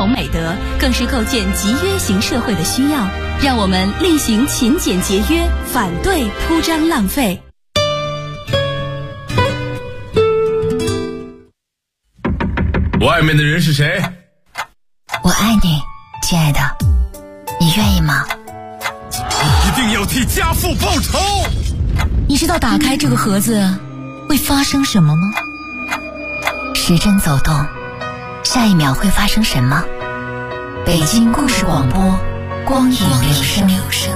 同美德，更是构建集约型社会的需要。让我们力行勤俭节约，反对铺张浪费。 外面的人是谁？ 我爱你，亲爱的，你愿意吗？ 一定要替家父报仇！ 你知道打开这个盒子会发生什么吗？时针走动，下一秒会发生什么？北京故事广播，光影留声。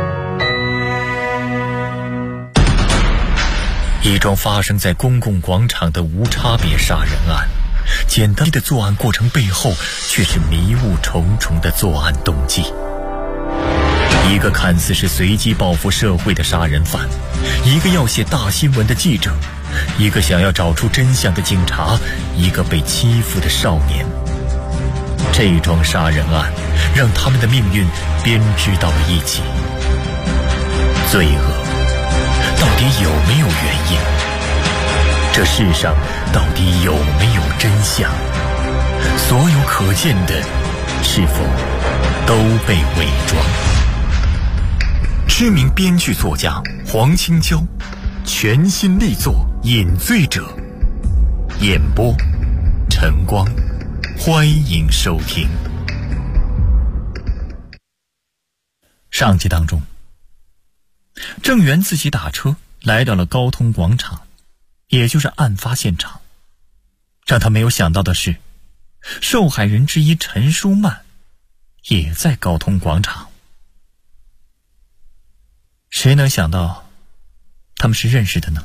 一桩发生在公共广场的无差别杀人案，简单的作案过程背后却是迷雾重重的作案动机。一个看似是随机报复社会的杀人犯，一个要写大新闻的记者，一个想要找出真相的警察，一个被欺负的少年。这桩杀人案让他们的命运编织到了一起。罪恶到底有没有原因？这世上到底有没有真相？所有可见的是否都被伪装？知名编剧作家黄青椒全新力作《饮醉者》，演播晨光，欢迎收听。上集当中，郑源自己打车来到了高通广场，也就是案发现场。让他没有想到的是，受害人之一陈淑曼也在高通广场。谁能想到他们是认识的呢？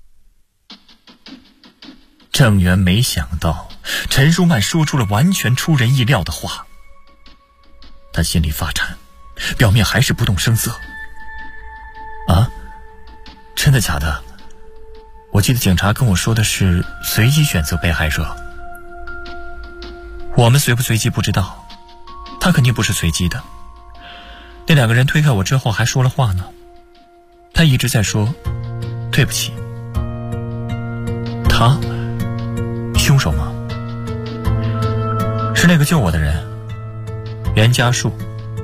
郑源没想到陈淑曼说出了完全出人意料的话，他心里发颤，表面还是不动声色。啊？真的假的？我记得警察跟我说的是随机选择被害者。我们随不随机不知道，他肯定不是随机的。那两个人推开我之后还说了话呢，他一直在说对不起。他凶手吗？是那个救我的人，袁家树。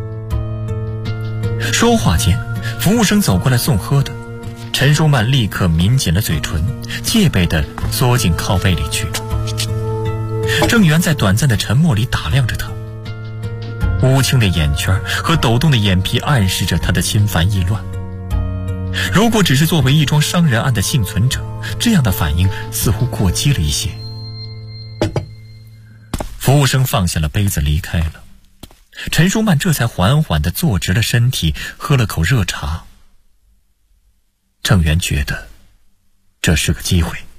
说话间，服务生走过来送喝的，陈淑曼立刻抿紧了嘴唇，戒备地缩进靠背里去。郑源在短暂的沉默里打量着他，乌青的眼圈和抖动的眼皮暗示着他的心烦意乱。如果只是作为一桩伤人案的幸存者，这样的反应似乎过激了一些。服务生放下了杯子离开了，陈淑曼这才缓缓地坐直了身体，喝了口热茶。郑源觉得这是个机会。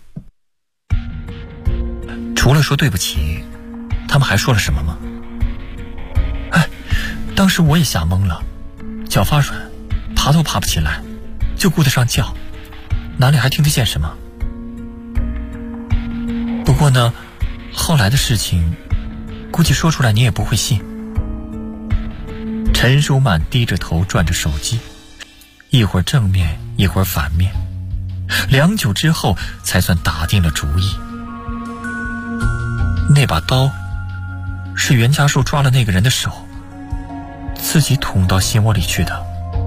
除了说对不起，他们还说了什么吗？当时我也吓懵了，脚发软，爬都爬不起来，就顾得上叫，哪里还听得见什么？不过呢，后来的事情估计说出来你也不会信。陈淑曼低着头转着手机，一会儿正面一会儿反面，良久之后才算打定了主意。那把刀是袁家树抓了那个人的手，自己捅到心窝里去的。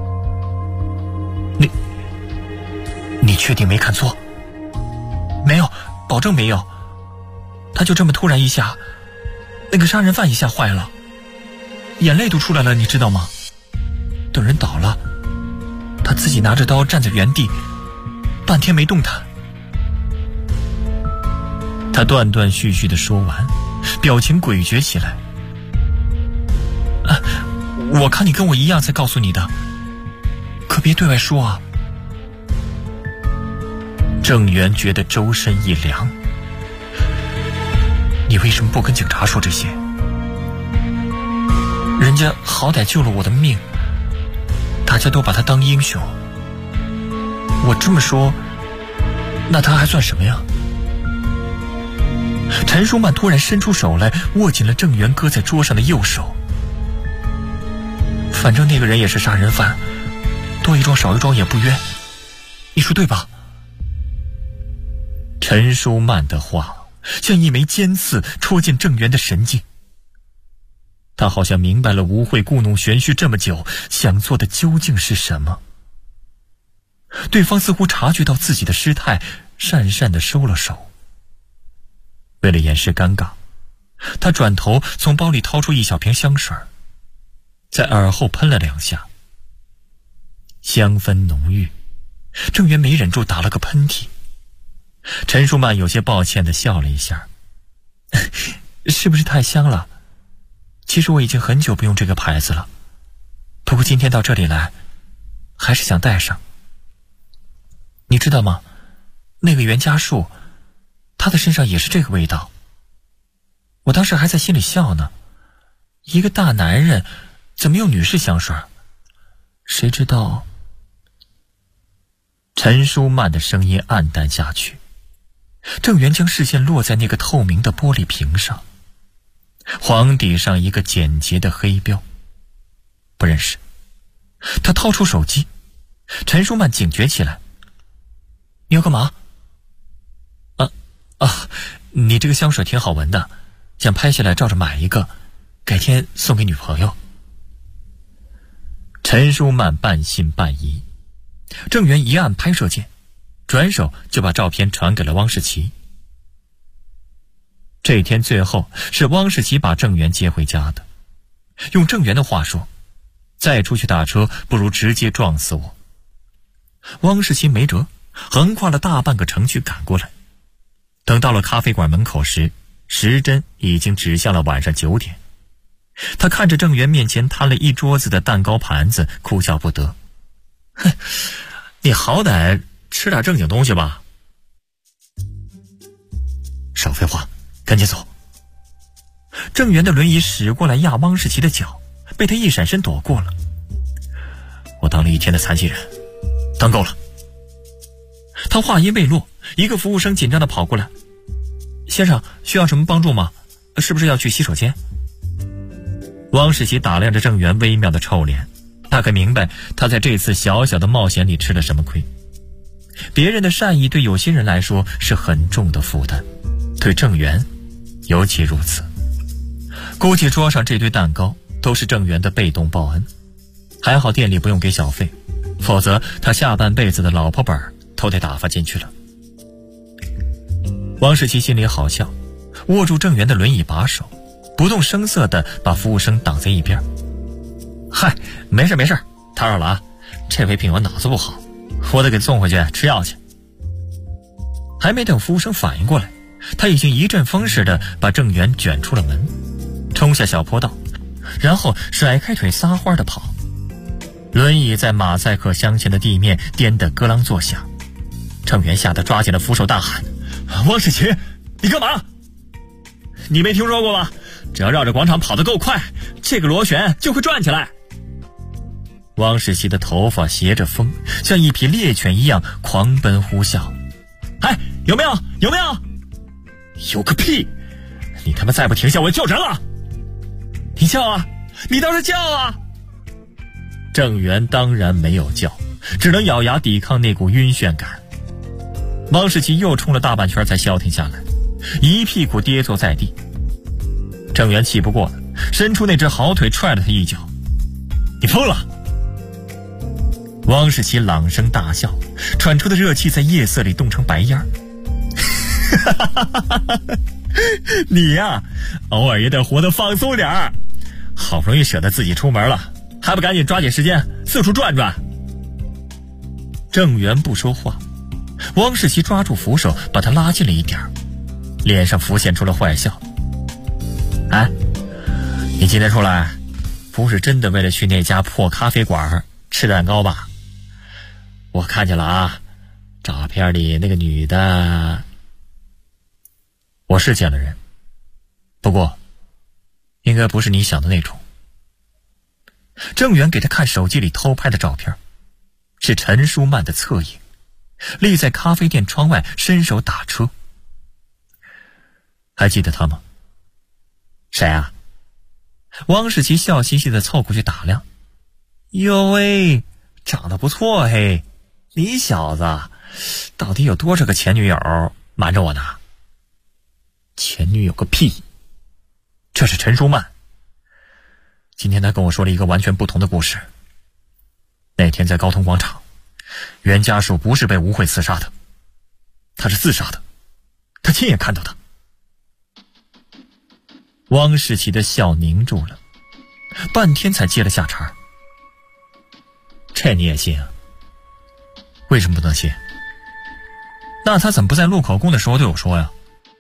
你确定没看错？没有，保证没有。他就这么突然一下，那个杀人犯一下坏了，眼泪都出来了，你知道吗？等人倒了，他自己拿着刀站在原地，半天没动弹。他断断续续地说完，表情诡谲起来。我看你跟我一样才告诉你的，可别对外说啊。郑源觉得周身一凉。你为什么不跟警察说这些？人家好歹救了我的命，大家都把他当英雄。我这么说，那他还算什么呀？陈淑曼突然伸出手来，握紧了郑源搁在桌上的右手。反正那个人也是杀人犯，多一桩少一桩也不冤，你说对吧？陈淑曼的话像一枚尖刺戳进郑源的神经。 他好像明白了吴慧故弄玄虚这么久，想做的究竟是什么。对方似乎察觉到自己的失态，讪讪地收了手。为了掩饰尴尬，他转头从包里掏出一小瓶香水，在耳后喷了2下，香氛浓郁。郑源没忍住打了个喷嚏。陈淑曼有些抱歉地笑了一下，是不是太香了？其实我已经很久不用这个牌子了，不过今天到这里来还是想带上。你知道吗，那个袁家树他的身上也是这个味道。我当时还在心里笑呢，一个大男人怎么用女士香水？谁知道。陈淑曼的声音暗淡下去，郑源将视线落在那个透明的玻璃瓶上，黄底上一个简洁的黑标，不认识。他掏出手机，陈淑曼警觉起来，你要干嘛？你这个香水挺好闻的，想拍下来照着买一个，改天送给女朋友。陈淑曼半信半疑。郑源一按拍摄键，转手就把照片传给了汪世奇。这天最后是汪世奇把郑源接回家的。用郑源的话说，再出去打车不如直接撞死我。汪世奇没辙，横跨了大半个城区赶过来。等到了咖啡馆门口时，时针已经指向了晚上9点。他看着郑源面前摊了一桌子的蛋糕盘子，哭笑不得。哼，你好歹吃点正经东西吧。少废话，赶紧走。郑源的轮椅驶过来压汪世奇的脚，被他一闪身躲过了。我当了一天的残疾人，当够了。他话音未落，一个服务生紧张地跑过来，先生需要什么帮助吗？是不是要去洗手间？汪世奇打量着郑源微妙的臭脸，大概明白他在这次小小的冒险里吃了什么亏。别人的善意对有些人来说是很重的负担，对郑源尤其如此。估计桌上这堆蛋糕都是郑源的被动报恩，还好店里不用给小费，否则他下半辈子的老婆本都得打发进去了。汪世奇心里好笑，握住郑源的轮椅把手，不动声色地把服务生挡在一边。嗨，没事没事，打扰了啊，这回病我脑子不好，我得给送回去吃药去。还没等服务生反应过来，他已经一阵风似的把郑源卷出了门，冲下小坡道，然后甩开腿撒欢地跑。轮椅在马赛克镶嵌的地面颠得咯啷作响。郑源吓得抓紧了扶手大喊，汪世奇，你干嘛？你没听说过吗？只要绕着广场跑得够快，这个螺旋就会转起来。汪世奇的头发携着风，像一匹猎犬一样狂奔呼啸。哎，有没有？有没有？有个屁！你他妈再不停下，我就叫人了！你叫啊！你倒是叫啊！郑源当然没有叫，只能咬牙抵抗那股晕眩感。汪世奇又冲了大半圈才消停下来，一屁股跌坐在地。郑源气不过了，伸出那只好腿踹了他一脚。你疯了！汪世奇朗声大笑，喘出的热气在夜色里冻成白烟。你呀，偶尔也得活得放松点儿。好不容易舍得自己出门了，还不赶紧抓紧时间四处转转。郑源不说话，汪世奇抓住扶手把他拉近了一点，脸上浮现出了坏笑。哎，你今天出来不是真的为了去那家破咖啡馆吃蛋糕吧？我看见了啊，照片里那个女的。我是见了人，不过应该不是你想的那种。郑源给他看手机里偷拍的照片，是陈淑曼的侧影，立在咖啡店窗外伸手打车。还记得他吗？谁啊？汪世奇笑嘻嘻地凑过去打量。哟喂，长得不错嘿，你小子到底有多少个前女友瞒着我呢？前女友个屁！这是陈淑曼。 今天他跟我说了一个完全不同的故事。那天在高通广场，袁家属不是被吴慧刺杀的，他是自杀的，他亲眼看到的。汪世奇的笑凝住了，半天才接了下茬。这你也信啊？为什么不能信？那他怎么不在录口供的时候对我说呀？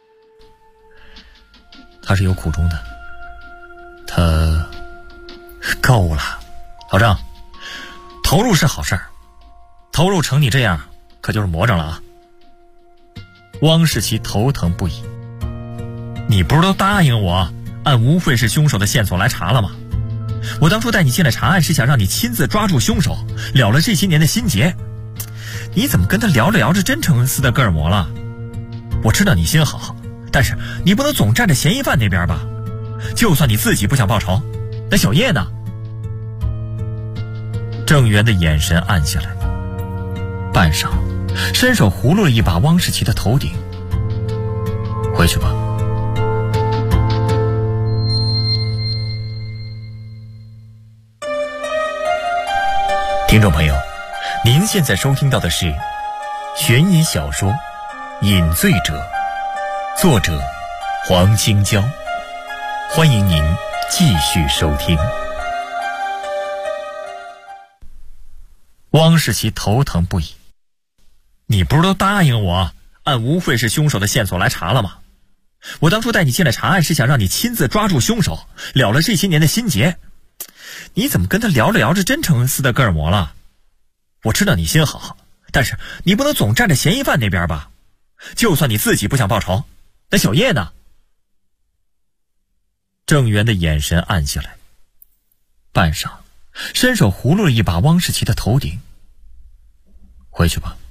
他是有苦衷的，他够了，老郑，投入是好事儿，投入成你这样可就是魔怔了啊！汪世奇头疼不已。你不是都答应我按吴慧是凶手的线索来查了吗？我当初带你进来查案是想让你亲自抓住凶手，了了这些年的心结。你怎么跟他聊着聊着真成斯德哥尔摩了？我知道你心好，但是你不能总站在嫌疑犯那边吧？就算你自己不想报仇，那小叶呢？郑源的眼神暗下来，半晌伸手葫芦了一把汪世奇的头顶。回去吧。听众朋友，您现在收听到的是悬疑小说《饮醉者》，作者黄青椒。欢迎您继续收听。汪世奇头疼不已。你不是都答应我按吴慧是凶手的线索来查了吗？我当初带你进来查案是想让你亲自抓住凶手，了了这些年的心结。你怎么跟他聊着聊着真成斯德哥尔摩了？我知道你心好，但是你不能总站在嫌疑犯那边吧？就算你自己不想报仇，那小叶呢？郑源的眼神暗下来，半晌伸手葫芦了一把汪世奇的头顶。回去吧。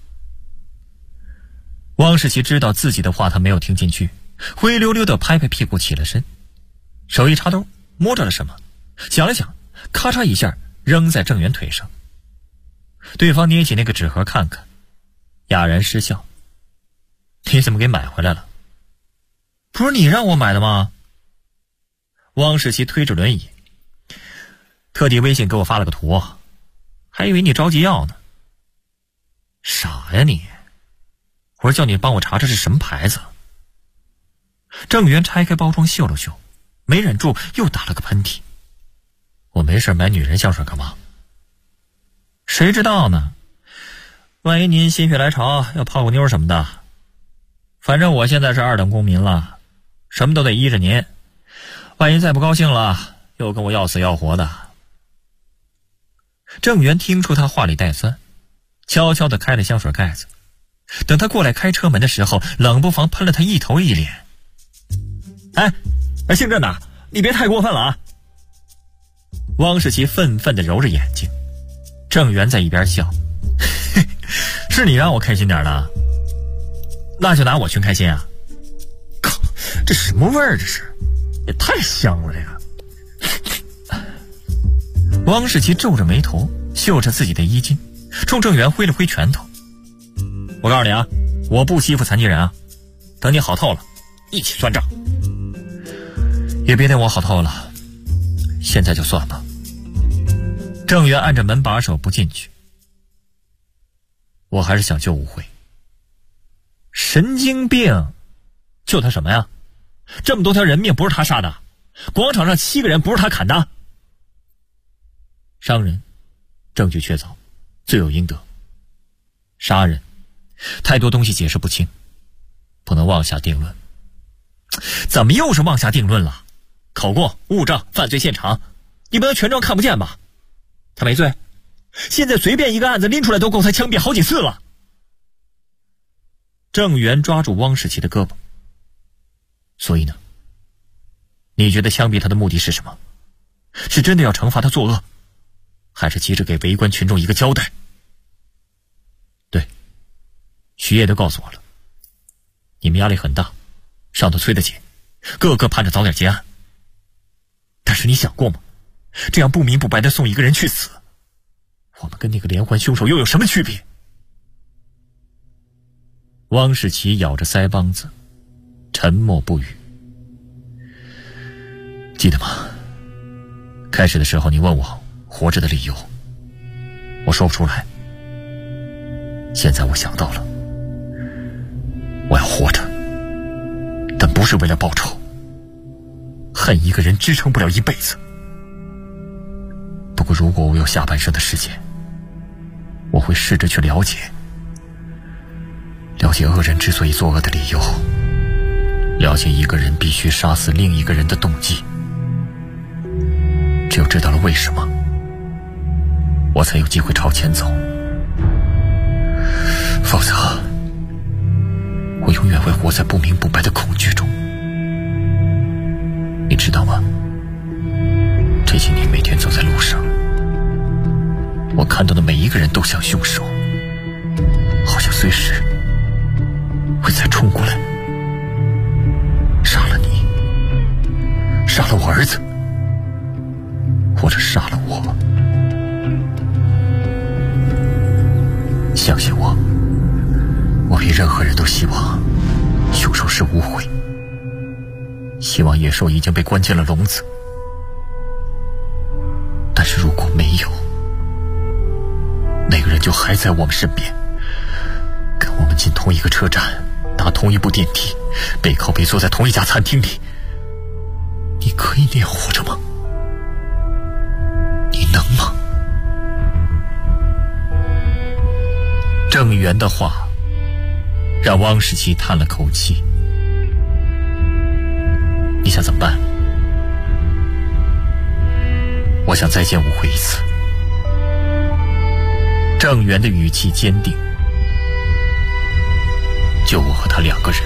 汪世奇知道自己的话他没有听进去，灰溜溜地拍拍屁股起了身，手一插兜摸着了什么，想了想，咔嚓一下扔在郑源腿上。对方捏起那个纸盒看看，哑然失笑。你怎么给买回来了？不是你让我买的吗？汪世奇推着轮椅，特地微信给我发了个图，还以为你着急要呢。傻呀你，我说叫你帮我查查是什么牌子。郑源拆开包装嗅了嗅，没忍住又打了个喷嚏。我没事买女人香水干嘛？谁知道呢？万一您心血来潮要泡个妞什么的。反正我现在是二等公民了，什么都得依着您。万一再不高兴了，又跟我要死要活的。郑源听出他话里带酸，悄悄地开了香水盖子。等他过来开车门的时候，冷不防喷了他一头一脸。哎，姓郑的，你别太过分了啊！汪世奇愤愤地揉着眼睛。郑源在一边笑，是你让我开心点的，那就拿我去开心啊！靠，这什么味儿？这是，也太香了呀！汪世奇皱着眉头，嗅着自己的衣襟，冲郑源挥了挥拳头。我告诉你啊，我不欺负残疾人啊！等你好透了，一起算账。也别等我好透了，现在就算吧。郑源按着门把手不进去。我还是想救吴慧。神经病！救他什么呀？这么多条人命不是他杀的，广场上7个人不是他砍的。伤人，证据确凿，罪有应得。杀人，太多东西解释不清，不能妄下定论。怎么又是妄下定论了？口供、物证、犯罪现场，你不能全装看不见吧？他没罪，现在随便一个案子拎出来都够他枪毙好几次了。郑源抓住汪世奇的胳膊。所以呢，你觉得枪毙他的目的是什么？是真的要惩罚他作恶，还是急着给围观群众一个交代？对，徐烨都告诉我了，你们压力很大，上头催得紧，个个盼着早点结案。但是你想过吗？这样不明不白地送一个人去死，我们跟那个连环凶手又有什么区别？汪世奇咬着腮帮子，沉默不语。记得吗？ 开始的时候你问我活着的理由，我说不出来。现在我想到了，我要活着，但不是为了报仇。恨一个人支撑不了一辈子。不过如果我有下半生的时间，我会试着去了解恶人之所以作恶的理由，了解一个人必须杀死另一个人的动机。只有知道了为什么，我才有机会朝前走。否则，我永远会活在不明不白的恐惧中。你知道吗？这几年每天走在路上，我看到的每一个人都像凶手，好像随时会再冲过来，杀了你，杀了我儿子，或者杀了我。相信我，我比任何人都希望凶手是无悔，希望野兽已经被关进了笼子。但是如果没有，那个人就还在我们身边，跟我们进同一个车站，搭同一部电梯，背靠背坐在同一家餐厅里。你可以那样活着吗？你能吗？郑源的话让汪世奇叹了口气。你想怎么办？我想再见吴慧一次。郑源的语气坚定，就我和他2个人。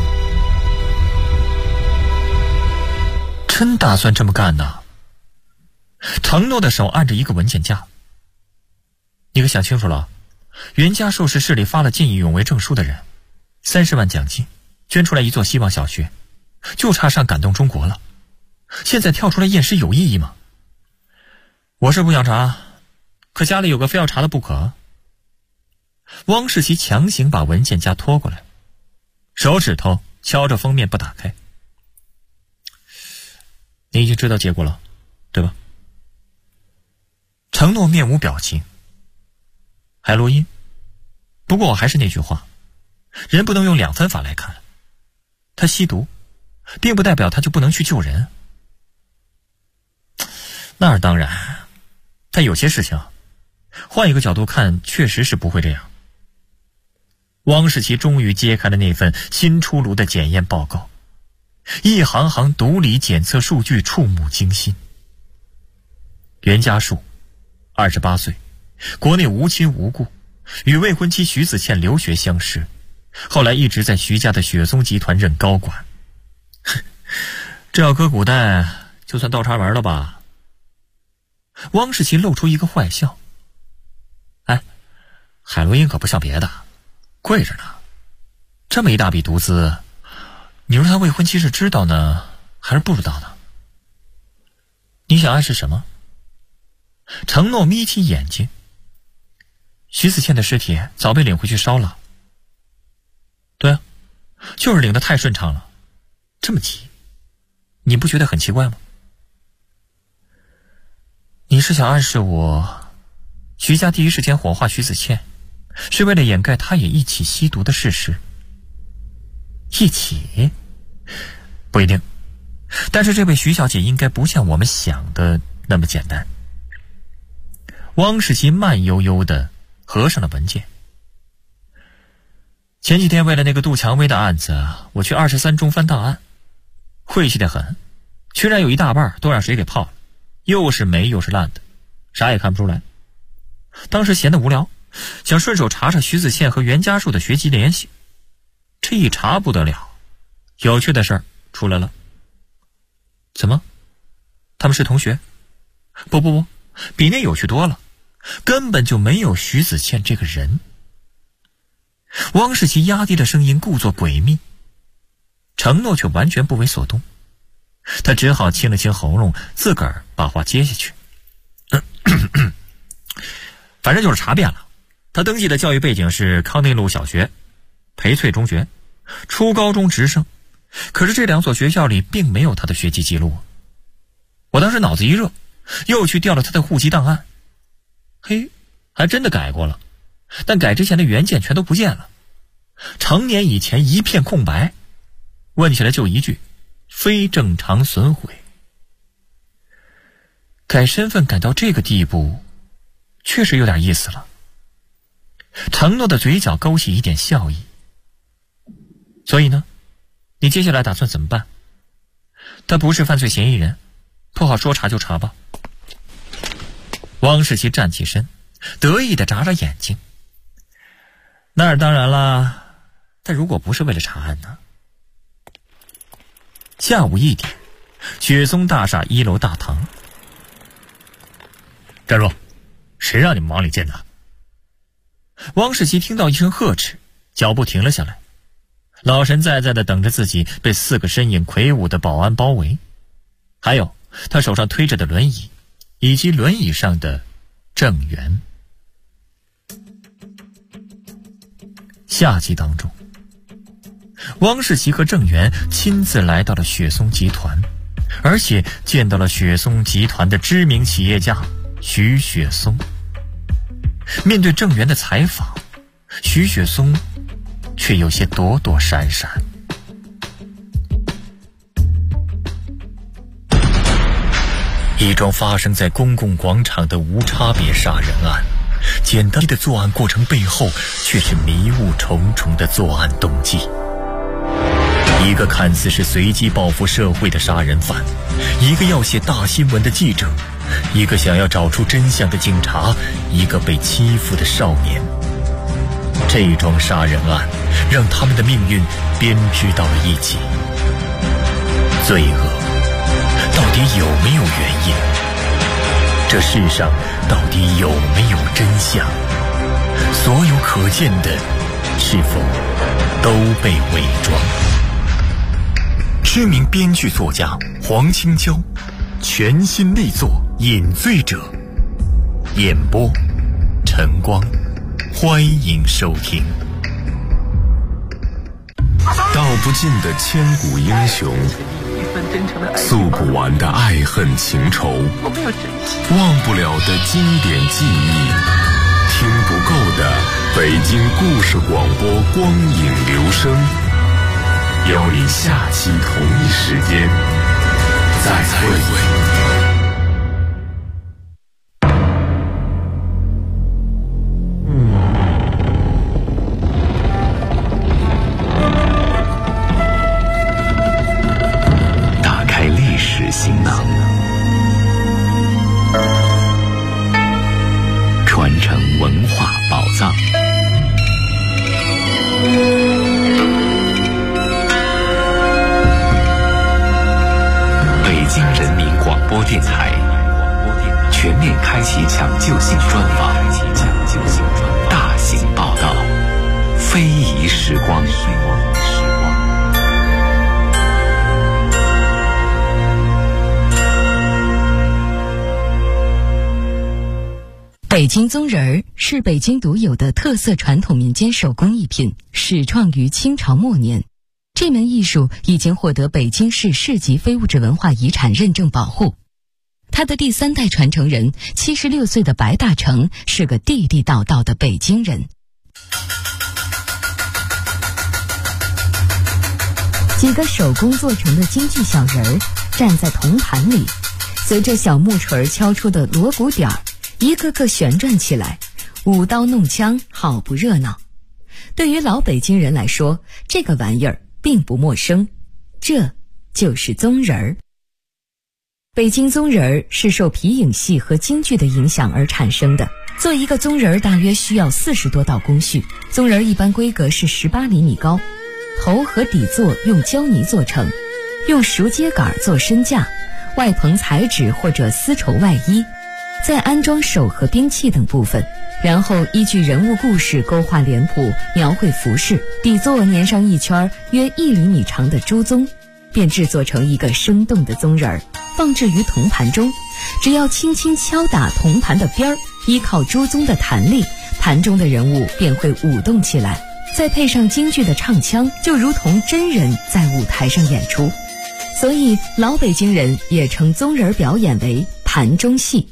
真打算这么干呢？承诺的手按着一个文件夹。你可想清楚了，袁家寿是市里发了见义勇为证书的人，30万奖金，捐出来一座希望小学，就差上感动中国了。现在跳出来验尸有意义吗？我是不想查，可家里有个非要查的不可。汪世奇强行把文件夹拖过来，手指头敲着封面不打开。你已经知道结果了，对吧？承诺面无表情。还录音？不过我还是那句话，人不能用2分法来看。他吸毒，并不代表他就不能去救人。那当然，但有些事情换一个角度看，确实是不会这样。汪世奇终于揭开了那份新出炉的检验报告，一行行毒理检测数据触目惊心。袁家树28岁，国内无亲无故，与未婚妻徐子倩留学相识，后来一直在徐家的雪松集团任高管。这要搁古代就算倒插门了吧。汪世奇露出一个坏笑。哎，海洛因可不像别的，贵着呢。这么一大笔毒资，你说他未婚妻是知道呢，还是不知道呢？你想暗示什么？承诺眯起眼睛。徐子倩的尸体早被领回去烧了。对啊，就是领得太顺畅了，这么急，你不觉得很奇怪吗？你是想暗示我，徐家第一时间火化徐子倩，是为了掩盖他也一起吸毒的事实？一起？不一定，但是这位徐小姐应该不像我们想的那么简单。汪世奇慢悠悠地合上了文件。前几天为了那个杜蔷薇的案子，我去23中翻档案，晦气得很，居然有一大半都让水给泡了，又是霉又是烂的，啥也看不出来。当时闲得无聊，想顺手查查徐子倩和袁家树的学籍联系。这一查不得了，有趣的事儿出来了。怎么？他们是同学？不，比那有趣多了，根本就没有徐子倩这个人。汪世奇压低了声音，故作诡秘，承诺却完全不为所动。他只好清了清喉咙，自个儿把话接下去。反正就是查遍了，他登记的教育背景是康内路小学、培翠中学，初高中直升，可是这2所学校里并没有他的学籍记录。我当时脑子一热， 又去调了他的户籍档案。嘿，还真的改过了，但改之前的原件全都不见了，成年以前一片空白，问起来就一句：非正常损毁。改身份改到这个地步，确实有点意思了。承诺的嘴角勾起一点笑意。所以呢，你接下来打算怎么办？他不是犯罪嫌疑人，不好说查就查吧。汪世奇站起身，得意地眨眨眼睛。那当然啦，但如果不是为了查案呢？下午1点，雪松大厦1楼大堂。站住！谁让你们往里进的？汪世奇听到一声呵斥，脚步停了下来，老神在在地等着自己被4个身影魁梧的保安包围，还有他手上推着的轮椅，以及轮椅上的郑源。下集当中，汪世奇和郑源亲自来到了雪松集团，而且见到了雪松集团的知名企业家徐雪松。面对郑源的采访，徐雪松却有些躲躲闪闪。一桩发生在公共广场的无差别杀人案，简单的作案过程背后却是迷雾重重的作案动机。一个看似是随机报复社会的杀人犯，一个要写大新闻的记者，一个想要找出真相的警察，一个被欺负的少年。这桩杀人案让他们的命运编织到了一起。罪恶到底有没有原因？这世上到底有没有真相？所有可见的是否都被伪装？知名编剧作家黄清娇全新力作《饮醉者》，演播晨光，欢迎收听。 道不尽的千古英雄，诉不完的爱恨情仇，忘不了的经典记忆，听不够的北京故事广播光影留声，邀你下期同一时间再会。行囊，传承文化宝藏。北京人民广播电台全面开启抢救性专访，大型报道，非遗时光。 北京宗人儿是北京独有的特色传统民间手工艺品，始创于清朝末年。这门艺术已经获得北京市市级非物质文化遗产认证保护。他的第3代传承人76岁的白大成是个地地道道的北京人。几个手工做成的京剧小人儿站在铜盘里，随着小木锤敲出的锣鼓点儿，一个个旋转起来，舞刀弄枪，好不热闹。对于老北京人来说，这个玩意儿并不陌生，这就是宗人儿。北京宗人儿是受皮影戏和京剧的影响而产生的。做一个宗人儿大约需要40多道工序。宗人儿一般规格是18厘米高，头和底座用胶泥做成，用熟秸秆做身架，外棚彩纸或者丝绸外衣，再安装手和兵器等部分，然后依据人物故事勾画脸谱，描绘服饰，底座粘上一圈约1厘米长的猪鬃，便制作成一个生动的宗人儿，放置于铜盘中。只要轻轻敲打铜盘的边儿，依靠猪鬃的弹力，盘中的人物便会舞动起来，再配上京剧的唱腔，就如同真人在舞台上演出。所以老北京人也称宗人表演为盘中戏。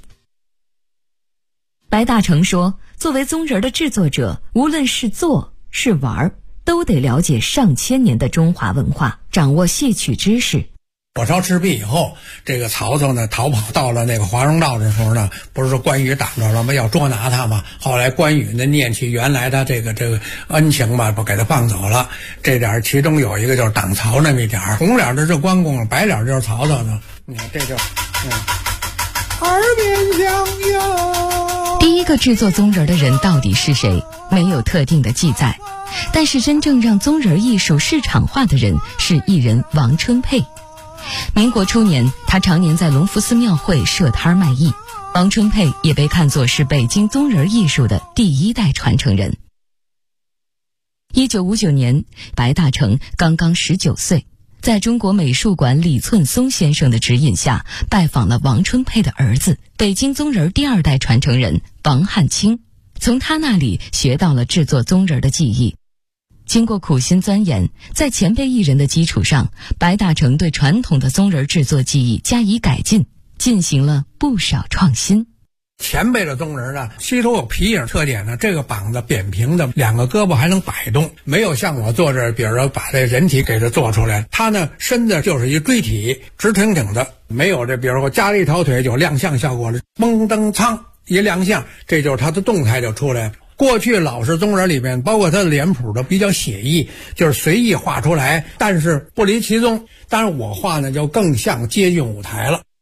白大成说，作为宗人的制作者，无论是做是玩，都得了解上千年的中华文化，掌握戏曲知识。 火烧赤壁以后，这个曹操呢逃跑到了那个华容道的时候呢，不是说关羽挡着了吗？要捉拿他嘛。后来关羽呢念起原来他这个恩情嘛，不给他放走了。这点其中有一个就是挡曹那么一点，红脸的是关公，白脸就是曹操呢。你看这就耳边响应。 第一个制作宗人的人到底是谁？没有特定的记载，但是真正让宗人艺术市场化的人是艺人王春佩。民国初年，他常年在隆福寺庙会设摊卖艺。王春佩也被看作是北京宗人艺术的第一代传承人。1959年，白大成刚刚19岁，在中国美术馆李寸松先生的指引下，拜访了王春佩的儿子，北京宗人第二代传承人王汉卿，从他那里学到了制作宗人的技艺。经过苦心钻研，在前辈艺人的基础上，白大成对传统的宗人制作技艺加以改进，进行了不少创新。 前辈的宗人呢，膝头有皮影特点呢，这个膀子扁平的，两个胳膊还能摆动，没有像我做这，比如说把这人体给它做出来。他呢，身子就是一锥体，直挺挺的，没有这，比如说加了一条腿有亮相效果了，蹦蹬苍一亮相，这就是他的动态就出来了。过去老式宗人里面，包括他的脸谱都比较写意，就是随意画出来，但是不离其宗。当然我画呢就更像接近舞台了。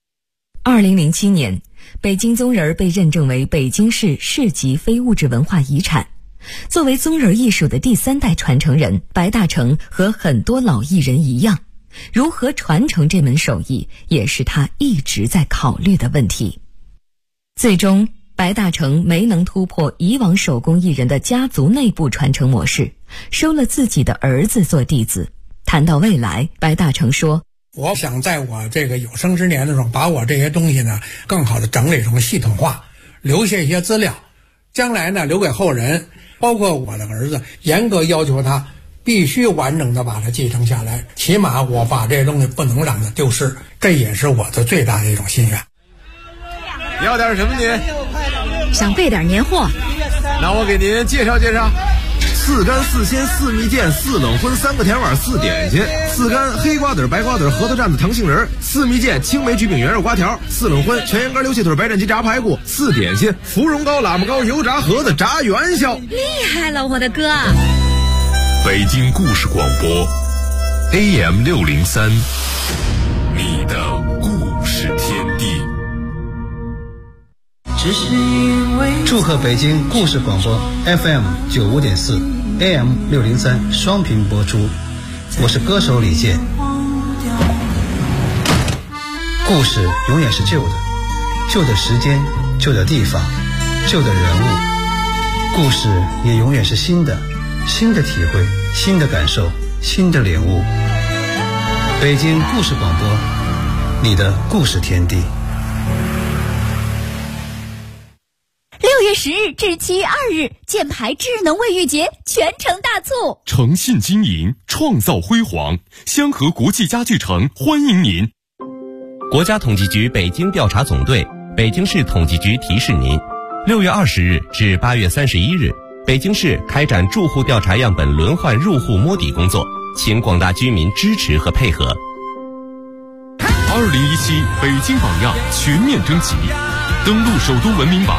2007年，北京宗人被认证为北京市市级非物质文化遗产。作为宗人艺术的第三代传承人，白大成和很多老艺人一样，如何传承这门手艺，也是他一直在考虑的问题。最终，白大成没能突破以往手工艺人的家族内部传承模式，收了自己的儿子做弟子。谈到未来，白大成说， 我想在我这个有生之年的时候，把我这些东西呢更好的整理成系统化，留下一些资料，将来呢留给后人，包括我的儿子，严格要求他必须完整的把它继承下来，起码我把这些东西不能让它丢失，这也是我的最大的一种心愿。 要点什么您？ 想备点年货。 那我给您介绍介绍：4干4鲜4蜜饯4冷荤3个甜碗4点心，4干黑瓜子白瓜子核桃蘸子糖杏仁，4蜜饯青梅焗饼圆肉瓜条，4冷荤全羊肝溜蟹腿白斩鸡炸排骨，4点心芙蓉糕喇嘛糕油炸盒子炸元宵。 厉害了，我的哥！ 北京故事广播 AM 603，你的故事天地。 祝贺北京故事广播 FM 95.4 AM 603双屏播出，我是歌手李健。故事永远是旧的，旧的时间，旧的地方，旧的人物。故事也永远是新的，新的体会，新的感受，新的领悟。北京故事广播，你的故事天地。 6月10日至7月2日，箭牌智能卫浴节全城大促， 诚信经营，创造辉煌。香河国际家具城欢迎您。 国家统计局北京调查总队、北京市统计局提示您：6月20日至8月31日，北京市开展住户调查样本轮换入户摸底工作，请广大居民支持和配合。 2017北京榜样全面征集，登录首都文明榜。